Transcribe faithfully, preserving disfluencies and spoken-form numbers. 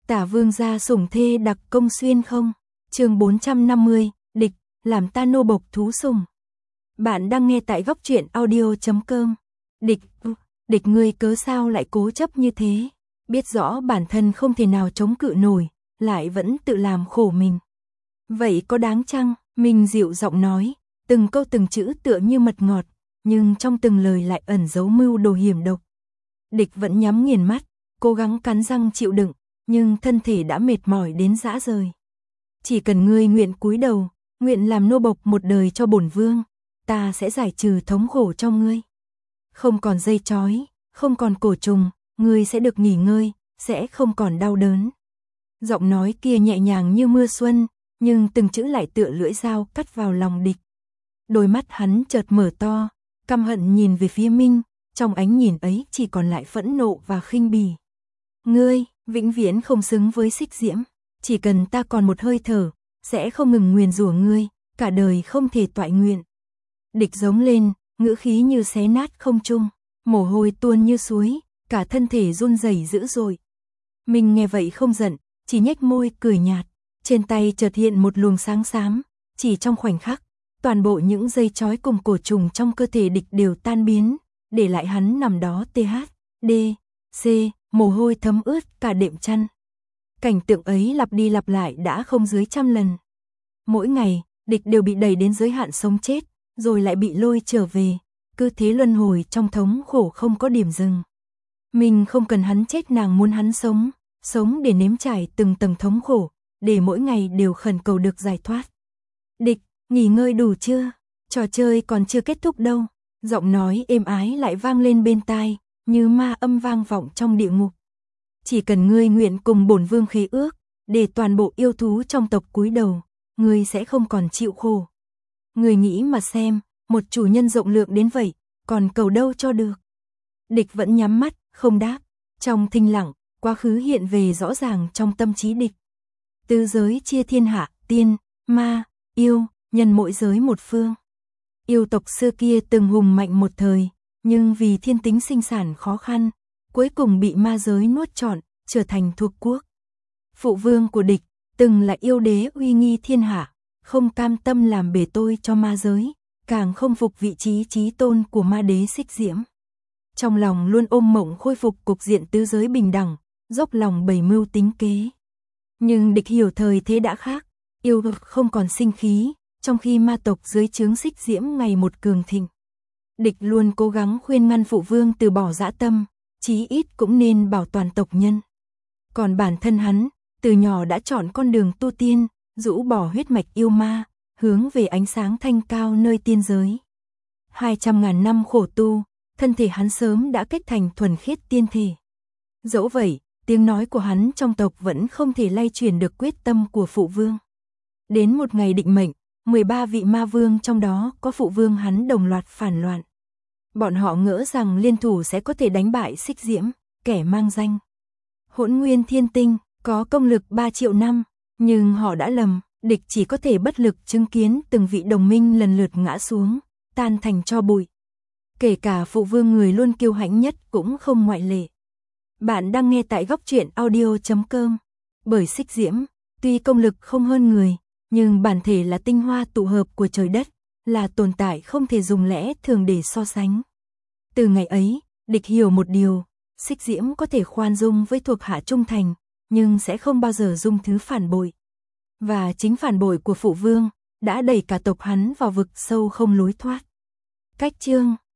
Tả vương gia sủng thê đặc công xuyên không? Chương bốn trăm năm mươi, địch, làm ta nô bộc thú sủng. Bạn đang nghe tại góc truyện audio chấm com. Địch, địch ngươi cớ sao lại cố chấp như thế? Biết rõ bản thân không thể nào chống cự nổi, lại vẫn tự làm khổ mình. Vậy có đáng chăng? Mình dịu giọng nói, từng câu từng chữ tựa như mật ngọt, nhưng trong từng lời lại ẩn giấu mưu đồ hiểm độc. Địch vẫn nhắm nghiền mắt, cố gắng cắn răng chịu đựng, nhưng thân thể đã mệt mỏi đến rã rời. Chỉ cần ngươi nguyện cúi đầu, nguyện làm nô bộc một đời cho bổn vương, ta sẽ giải trừ thống khổ cho ngươi. Không còn dây trói, không còn cổ trùng, ngươi sẽ được nghỉ ngơi, sẽ không còn đau đớn. Giọng nói kia nhẹ nhàng như mưa xuân, nhưng từng chữ lại tựa lưỡi dao cắt vào lòng địch. Đôi mắt hắn chợt mở to, căm hận nhìn về phía Minh, trong ánh nhìn ấy chỉ còn lại phẫn nộ và khinh bỉ. Ngươi, vĩnh viễn không xứng với Xích Diễm, chỉ cần ta còn một hơi thở, sẽ không ngừng nguyền rủa ngươi, cả đời không thể toại nguyện. Địch giống lên, ngữ khí như xé nát không trung, mồ hôi tuôn như suối, cả thân thể run rẩy dữ dội. Mình nghe vậy không giận, chỉ nhếch môi cười nhạt, trên tay chợt hiện một luồng sáng xám, chỉ trong khoảnh khắc, toàn bộ những dây trói cùng cổ trùng trong cơ thể địch đều tan biến, để lại hắn nằm đó tê hát, đê, xê, mồ hôi thấm ướt cả đệm chăn. Cảnh tượng ấy lặp đi lặp lại đã không dưới trăm lần. Mỗi ngày, địch đều bị đẩy đến giới hạn sống chết, rồi lại bị lôi trở về, cứ thế luân hồi trong thống khổ không có điểm dừng. Mình không cần hắn chết, nàng muốn hắn sống, sống để nếm trải từng tầng thống khổ, để mỗi ngày đều khẩn cầu được giải thoát. Địch, nghỉ ngơi đủ chưa? Trò chơi còn chưa kết thúc đâu. Giọng nói êm ái lại vang lên bên tai, như ma âm vang vọng trong địa ngục. Chỉ cần ngươi nguyện cùng bổn vương khế ước, để toàn bộ yêu thú trong tộc cúi đầu, ngươi sẽ không còn chịu khổ. Ngươi nghĩ mà xem, một chủ nhân rộng lượng đến vậy, còn cầu đâu cho được. Địch vẫn nhắm mắt, không đáp. Trong thinh lặng, quá khứ hiện về rõ ràng trong tâm trí địch. Tứ giới chia thiên hạ, tiên, ma, yêu, nhân mỗi giới một phương. Yêu tộc xưa kia từng hùng mạnh một thời, nhưng vì thiên tính sinh sản khó khăn, cuối cùng bị ma giới nuốt trọn, trở thành thuộc quốc. Phụ vương của địch, từng là yêu đế uy nghi thiên hạ, không cam tâm làm bể tôi cho ma giới, càng không phục vị trí chí tôn của ma đế Xích Diễm. Trong lòng luôn ôm mộng khôi phục cục diện tứ giới bình đẳng, dốc lòng bày mưu tính kế. Nhưng địch hiểu thời thế đã khác, yêu không còn sinh khí, trong khi ma tộc dưới trướng Xích Diễm ngày một cường thịnh. Địch luôn cố gắng khuyên ngăn phụ vương từ bỏ dã tâm, chí ít cũng nên bảo toàn tộc nhân. Còn bản thân hắn, từ nhỏ đã chọn con đường tu tiên, rũ bỏ huyết mạch yêu ma, hướng về ánh sáng thanh cao nơi tiên giới. Hai trăm ngàn năm khổ tu, thân thể hắn sớm đã kết thành thuần khiết tiên thể. Dẫu vậy, tiếng nói của hắn trong tộc vẫn không thể lay chuyển được quyết tâm của phụ vương. Đến một ngày định mệnh, mười ba vị ma vương trong đó có phụ vương hắn đồng loạt phản loạn. Bọn họ ngỡ rằng liên thủ sẽ có thể đánh bại Xích Diễm, kẻ mang danh Hỗn Nguyên Thiên Tinh, có công lực ba triệu năm, nhưng họ đã lầm, địch chỉ có thể bất lực chứng kiến từng vị đồng minh lần lượt ngã xuống, tan thành tro bụi. Kể cả phụ vương người luôn kiêu hãnh nhất cũng không ngoại lệ. Bạn đang nghe tại góc truyện audio chấm com. Bởi Xích Diễm, tuy công lực không hơn người, nhưng bản thể là tinh hoa tụ hợp của trời đất, là tồn tại không thể dùng lẽ thường để so sánh. Từ ngày ấy, địch hiểu một điều, Xích Diễm có thể khoan dung với thuộc hạ trung thành, nhưng sẽ không bao giờ dung thứ phản bội. Và chính phản bội của phụ vương đã đẩy cả tộc hắn vào vực sâu không lối thoát. Cách chương